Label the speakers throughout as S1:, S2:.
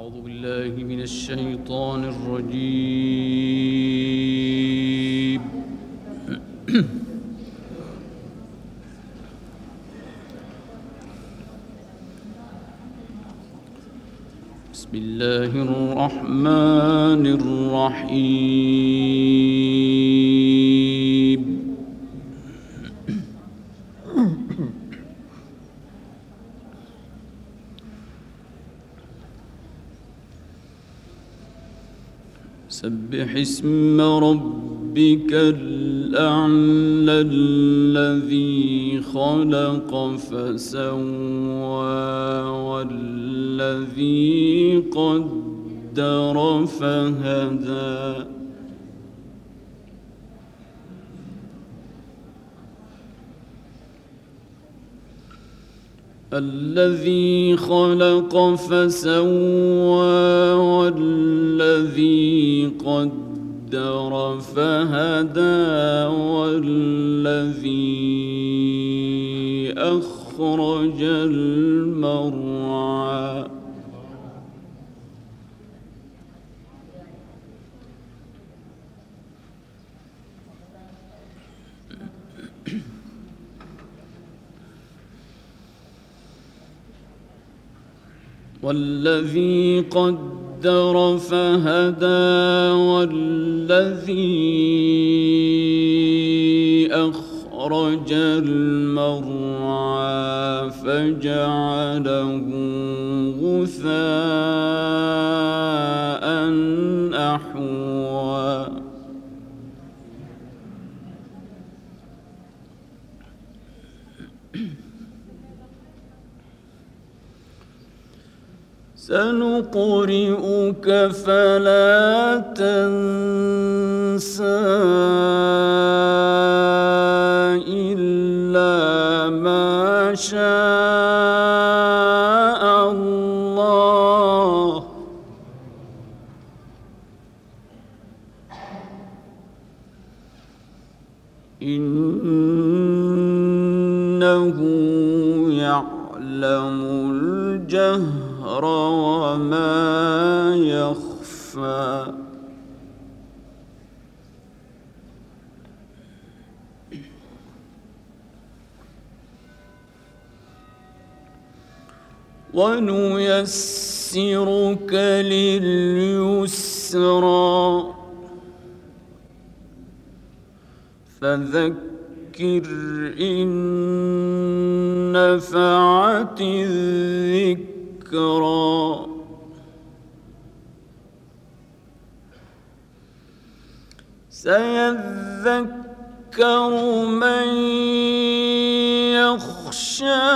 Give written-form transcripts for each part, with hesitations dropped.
S1: أعوذ بالله من الشيطان الرجيم. بسم الله الرحمن الرحيم. سبح اسم ربك الأعلى الذي خلق فسوى والذي قدر فهدى الذي خلق فسوى والذي قدر فهدى والذي أخرج المرعى والذي قدر فهدى والذي أخرج المرعى فجعله غثاء أحوى سنقرئك فلا تنسى إلا ما شاء الله إنه يعلم الجهر وما يخفى ونيسرك لليسرى فذكر إن نفعت الذكرى سيذكر من يخشى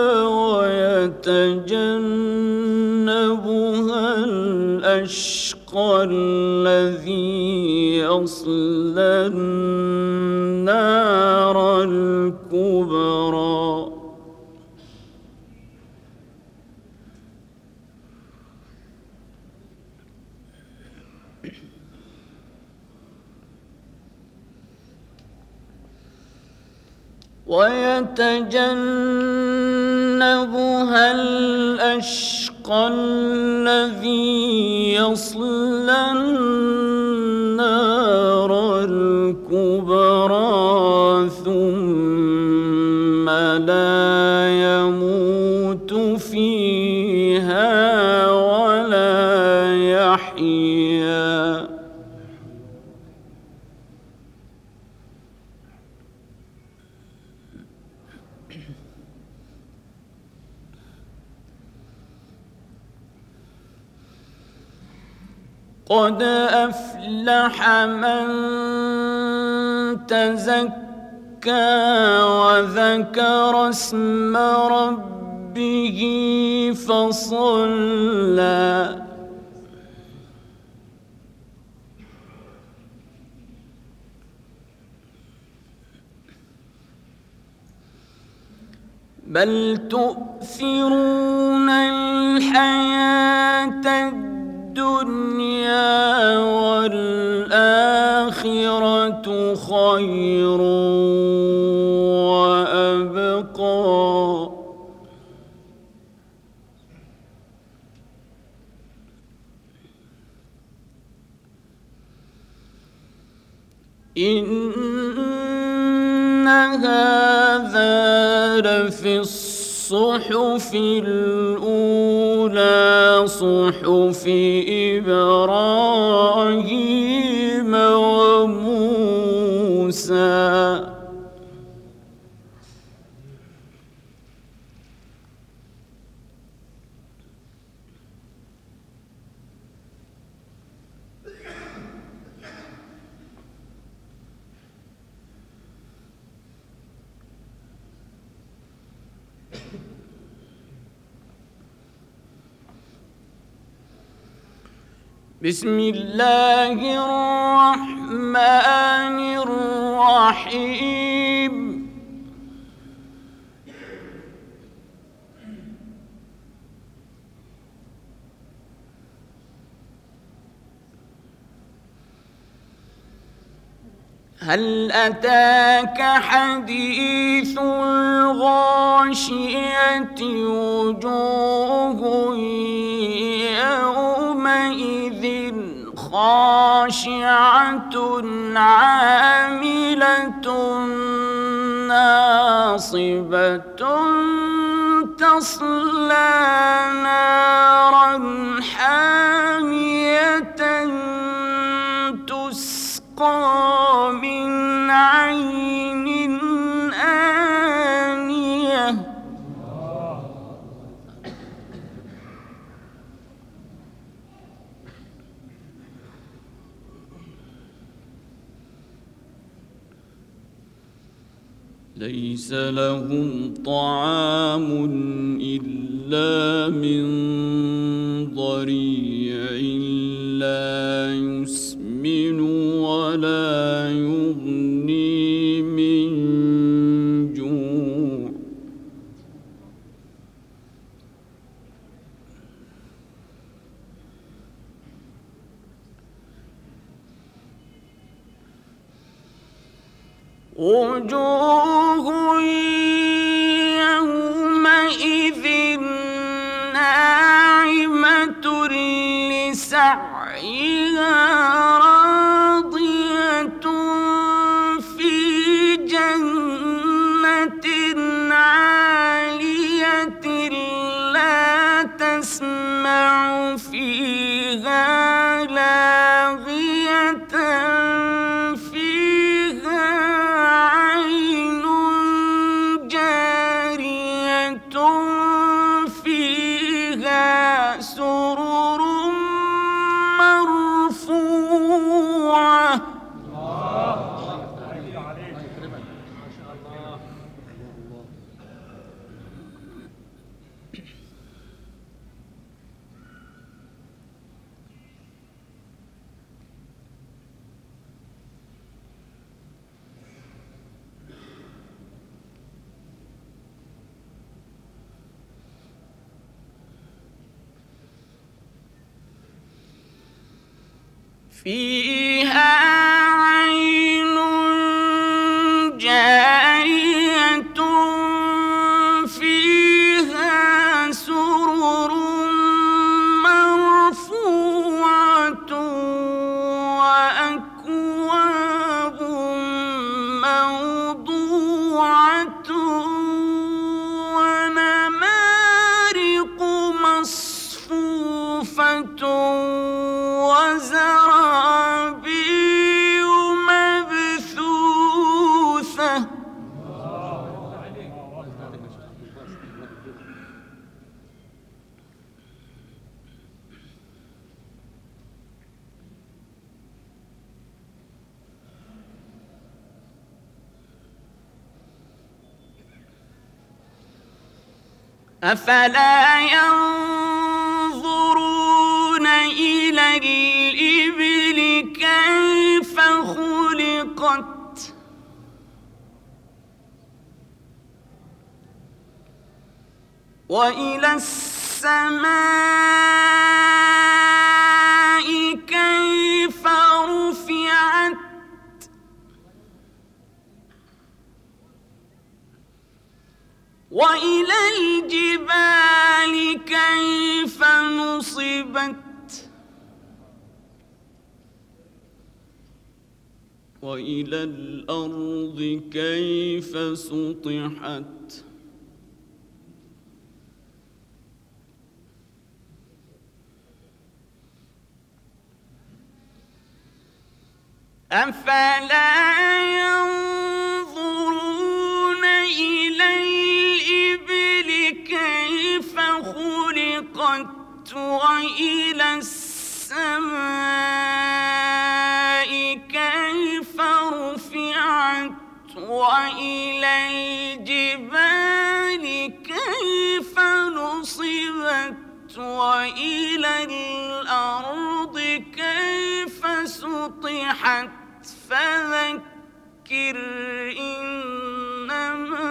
S1: ويتجنبها الأشقى الذي يصلى النار الكبرى ويتجنبها الأشقى الذي يصلى النار الكبرى ثم لا يموت فيها ولا يحيا قد أفلح من تزكى وذكر اسم ربه فصلى بل تؤثرون الحياة الدنيا والآخرة خير وأبقى إن هذا لفي الصحف الأولى صحف إبراهيم وموسى. بسم الله الرحمن الرحيم. هل أتاك حديث الغاشية وجوه يومئذ خاشعة عاملة ناصبة تصلى نارا حامية تسقى من عين آنية. ليس لهم طعام إلا من ضريع لا يسمن ولا يغني من جوع. وجوه يومئذ ناعمة لسعيها راضية في جنة عالية لا تسمع فيها لاغية فيها سرر مرفوعة. فيها عين جارية فيها سرر مرفوعة وأكواب موضوعة ونمارق مصفوفة وزرابي مبثوثة. أفلا ينظرون إلى الإبل كيف خلقت وإلى السماء كيف رفعت وإلى الجبال كيف نصبت وإلى الأرض كيف سطحت أفلا ينظرون إلى الإبل كيف خلقت وإلى السماء كيف رفعت وإلى الجبال كيف نصبت وإلى الأرض كيف سطحت فذكر إنما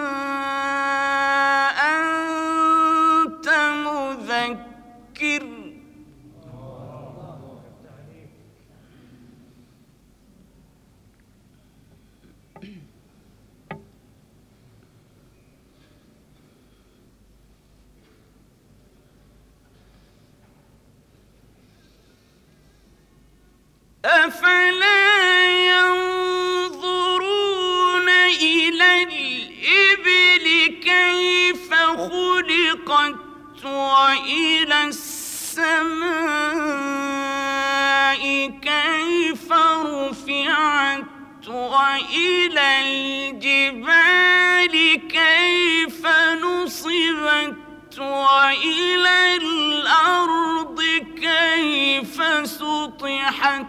S1: أنت مذكر أفلا ينظرون إلى الإبل كيف خلقت وإلى السماء كيف رفعت وإلى الجبال كيف نصبت وإلى الأرض كيف سطحت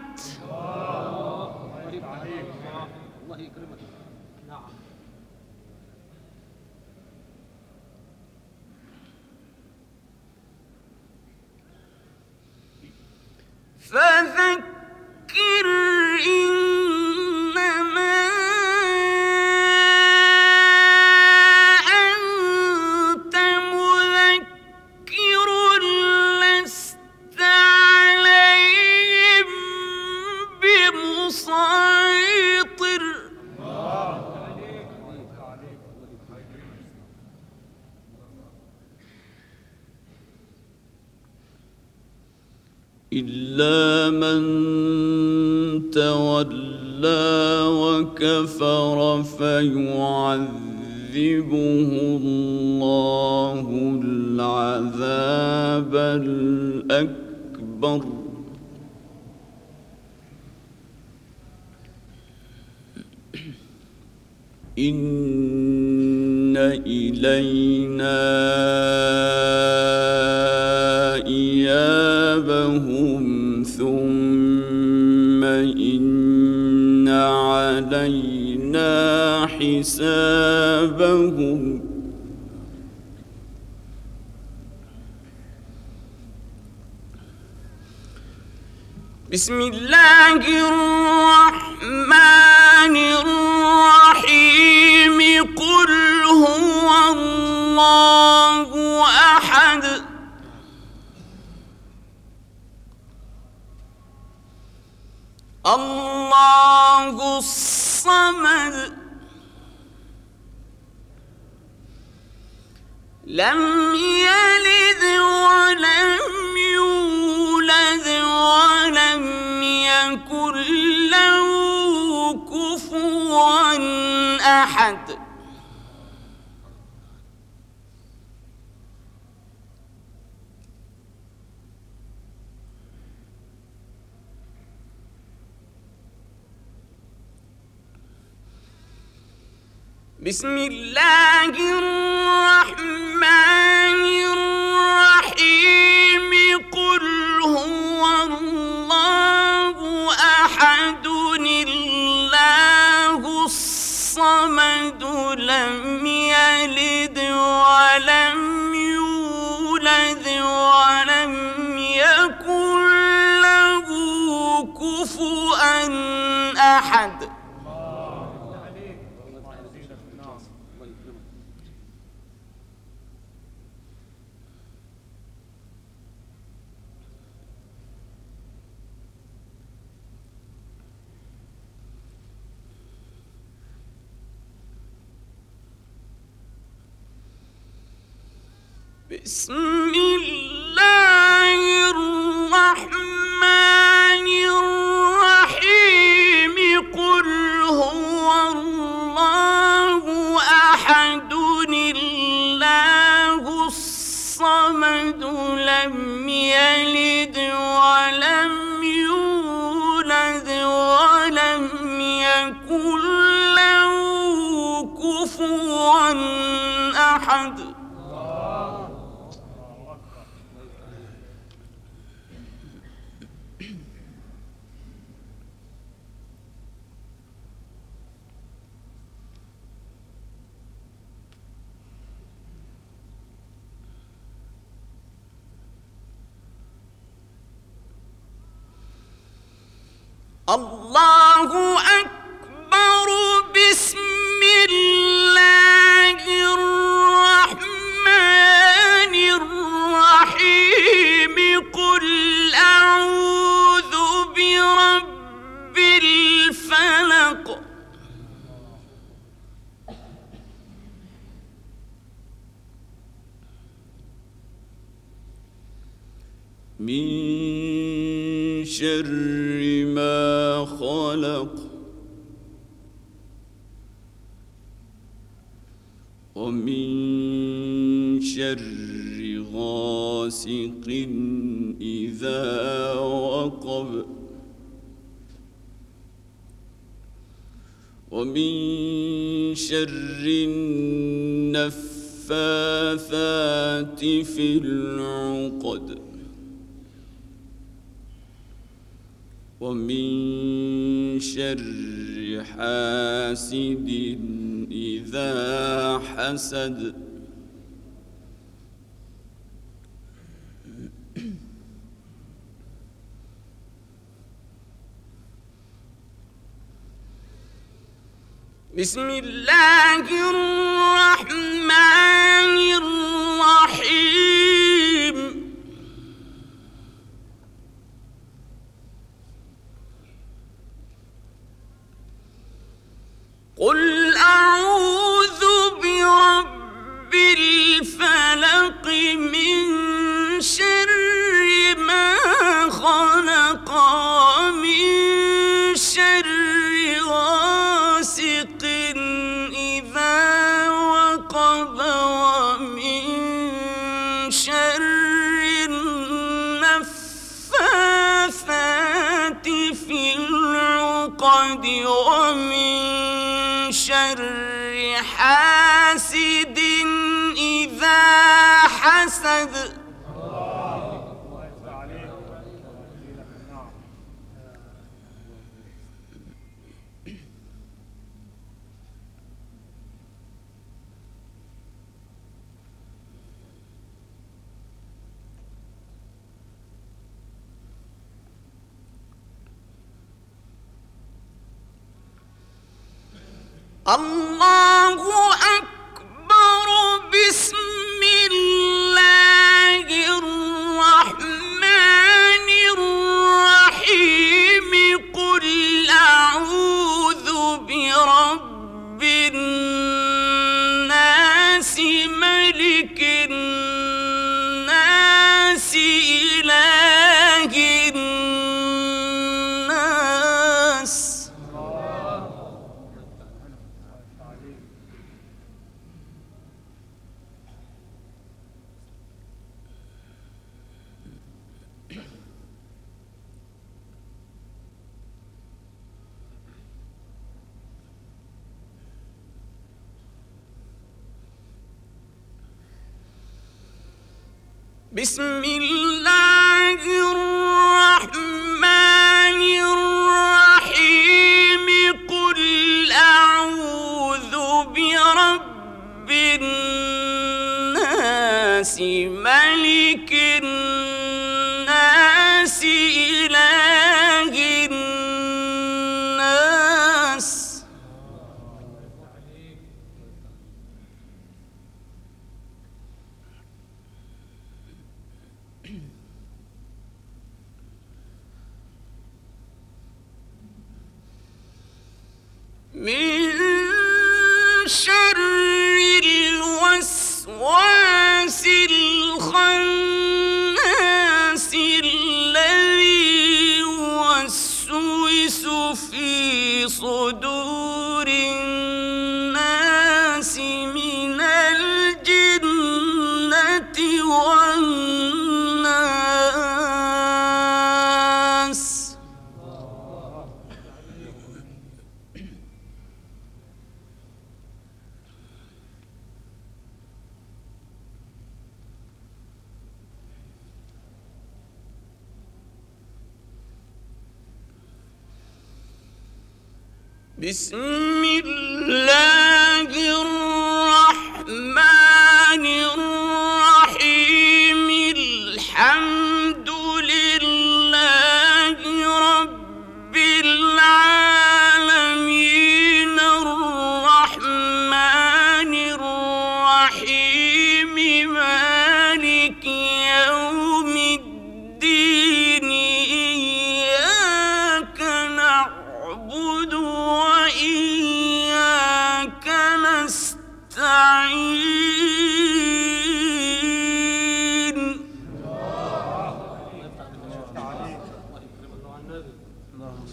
S1: فذكر إنما أنت مذكر لست عليهم بمسيطر إلا من تولى وكفر فيعذبه الله العذاب الأكبر إن إلينا إيابهم ثم إن علينا حسابهم بسم الله الرحمن الرحيم قل هو الله أحد الله الصمد لم يلد ولم يولد ولم يكن له كفوا أحد بسم الله الرحمن الرحيم قل هو الله أحد الله الصمد لم يلد ولم يولد ولم يكن له كفوا أحد بسم الله الرحمن الرحيم قل الله أكبر. بسم الله الرحمن الرحيم. قل أعوذ برب الفلق. من شر ما خلق. ومن شر غاسق إذا وقب. ومن شر النفاثات في العقد. ومن شر حاسد إذا حسد. بسم الله الرحمن الرحيم. قل أعوذ برب الفلق. من شر ما خلق. ومن شر غاسق إذا وقب. ومن شر النفاثات في العقد. ومن شر حاسد إذا حسد. الله أكبر. بسم الله الرحمن الرحيم. قل أعوذ برب الناس ملك الناس إله الناس. بسم الله الرحمن الرحيم. قل أعوذ برب الناس ملك الناس إله الناس. من شر الوسواس الخناس الذي يوسوس في صدور الناس من الجنة والناس. بسم الله الرحمن الرحيم. الحمد لله رب العالمين.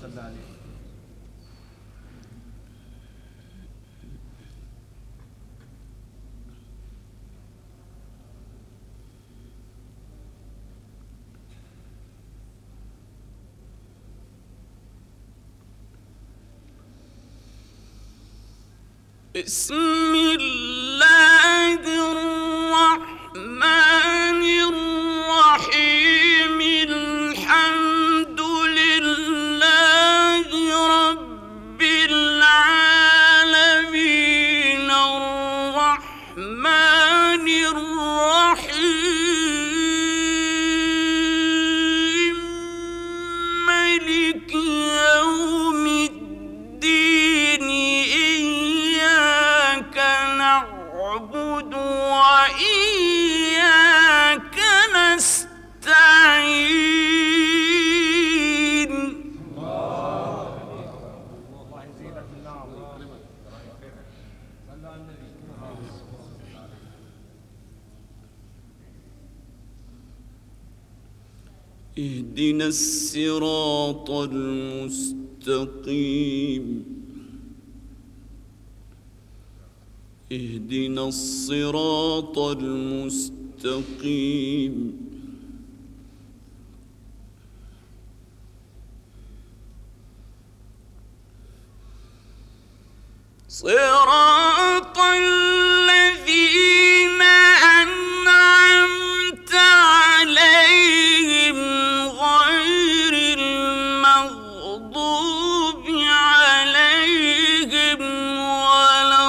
S1: بسم الله الرحمن الرحيم الحمد لله رب العالمين الرحمن الرحيم مالك يوم الدين نعبد وإياك نستعين اهدنا الصراط المستقيم اهدنا الصراط المستقيم صراط الذين أنعمت عليهم غير المغضوب عليهم ولا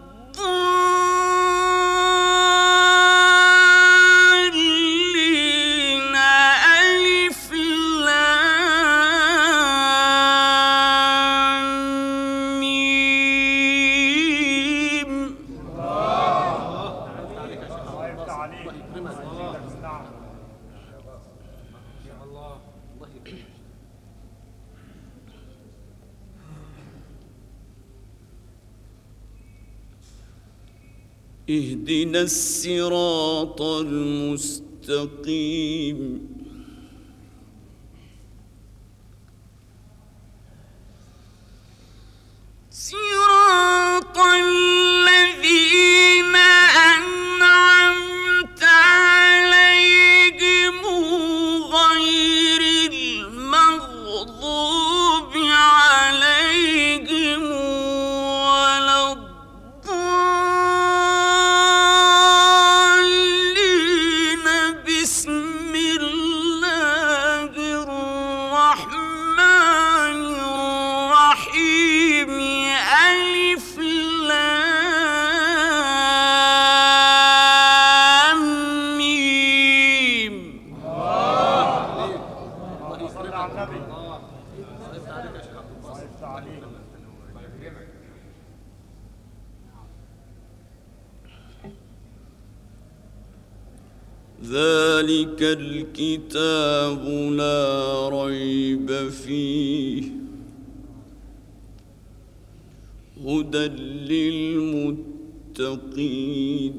S1: اهدنا الصراط المستقيم صراط الذين أنعمت عليهم غير المغضوب عليهم ولا الضالين بسم الله الرحمن الرحيم ألف لام ميم ذلك الكتاب لا ريب فيه هدى للمتقين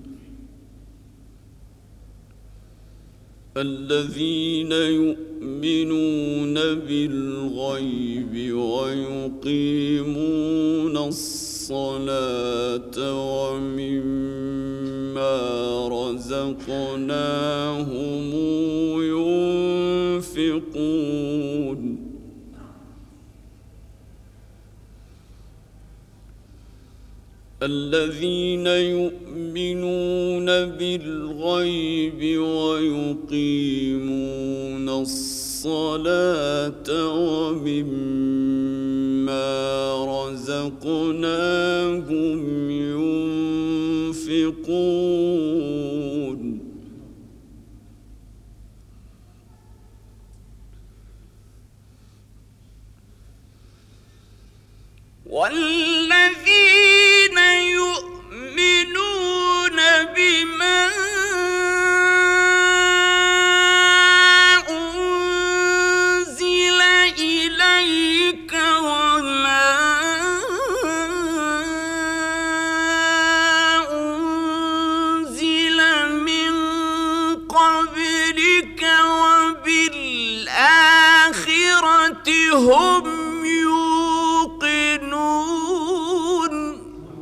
S1: الذين يؤمنون بالغيب ويقيمون الصلاة ومما رزقناهم ينفقون الذين يؤمنون بالغيب ويقيمون الصلاة ومما رزقناهم ينفقون والذين يؤمنون بما أنزل إليك وما أنزل من قبلك وبالآخرة هم يوقنون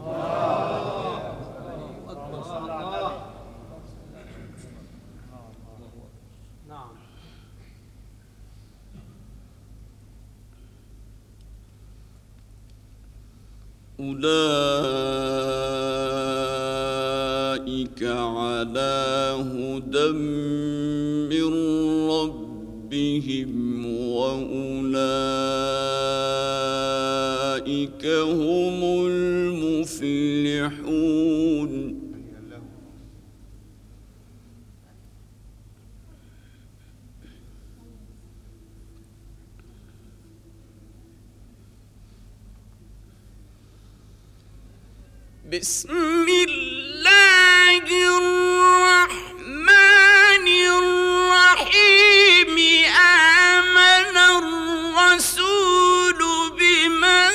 S1: أولئك على هدى من ربهم وأولئك هم المفلحون بسم الله الرحمن الرحيم آمن الرسول بما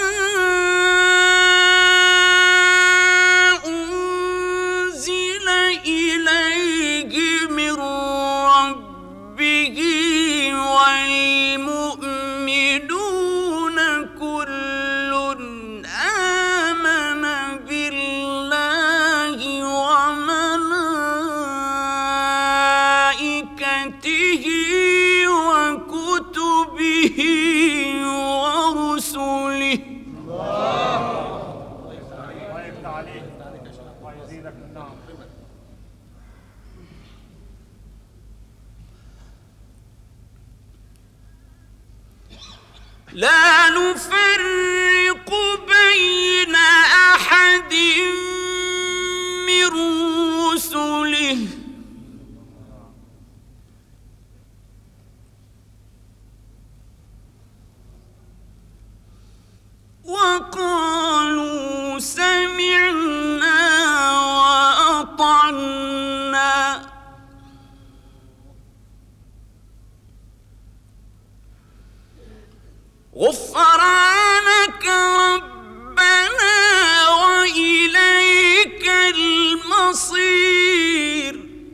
S1: أنزل إليه من ربه والمؤمنون كل آمن بالله وملائكته وكتبه ورسله لا نفرق بين أحد من رسله وقالوا سمعنا وأطعنا غفرانك ربنا وإليك المصير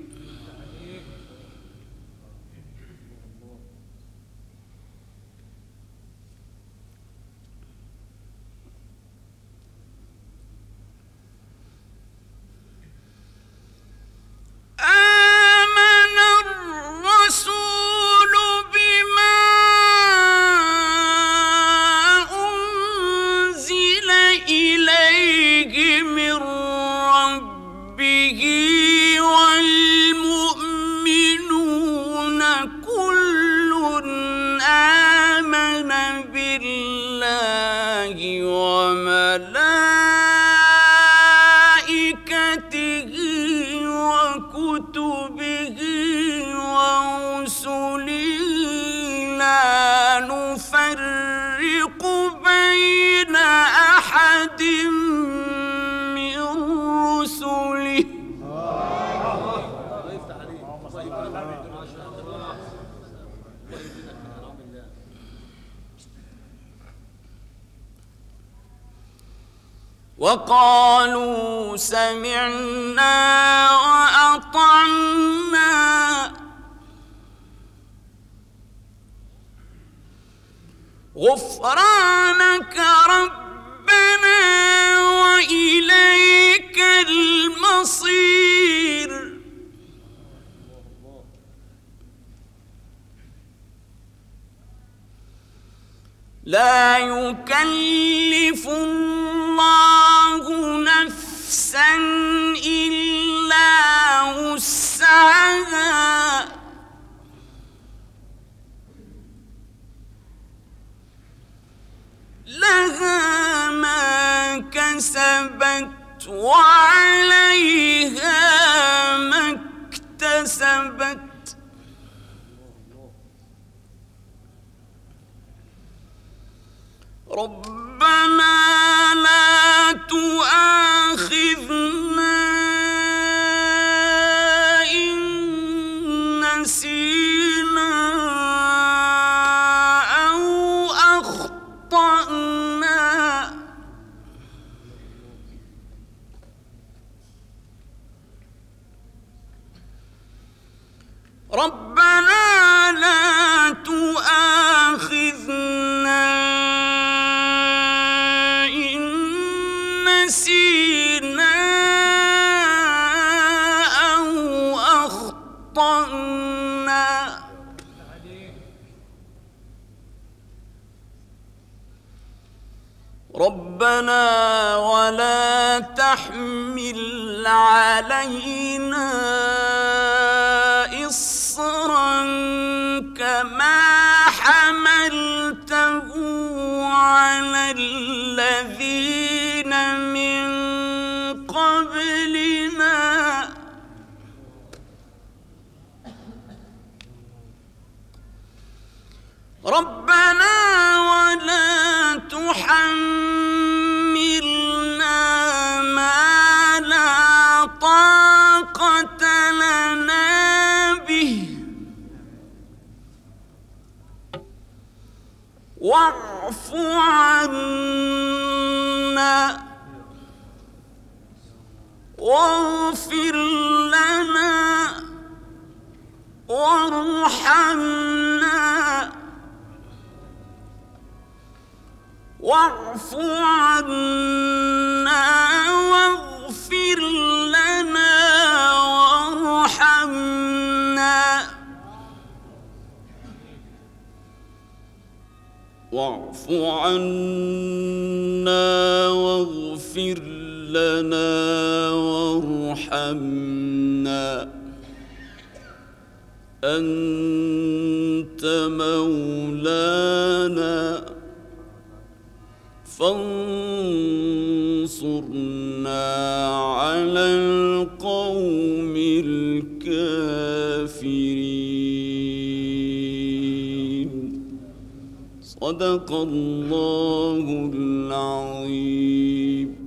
S1: آمن الرسول بما أنزل إليه من ربه والمؤمنون كل آمن بالله وملائكته وكتبه ورسله لا نفرق بين أحد من رسله وقالوا سمعنا وأطعنا غفرانك ربنا وإليك المصير لا يكلف الله نفسا إلا وسعها لها ما كسبت وعليها ما اكتسبت ربنا لا تؤاخذنا إن نسينا أو أخطأنا ربنا لا تؤاخذنا ربنا ولا تحمل علينا إصرا كما حملته على الذين من قبلنا ربنا ولا تحملنا ما لا طاقة لنا به واعف عنا واغفر لنا وارحمنا واعف عنا واغفر لنا وارحمنا واعف عنا واغفر لنا وارحمنا أنت مولانا فانصرنا على القوم الكافرين. صدق الله العظيم.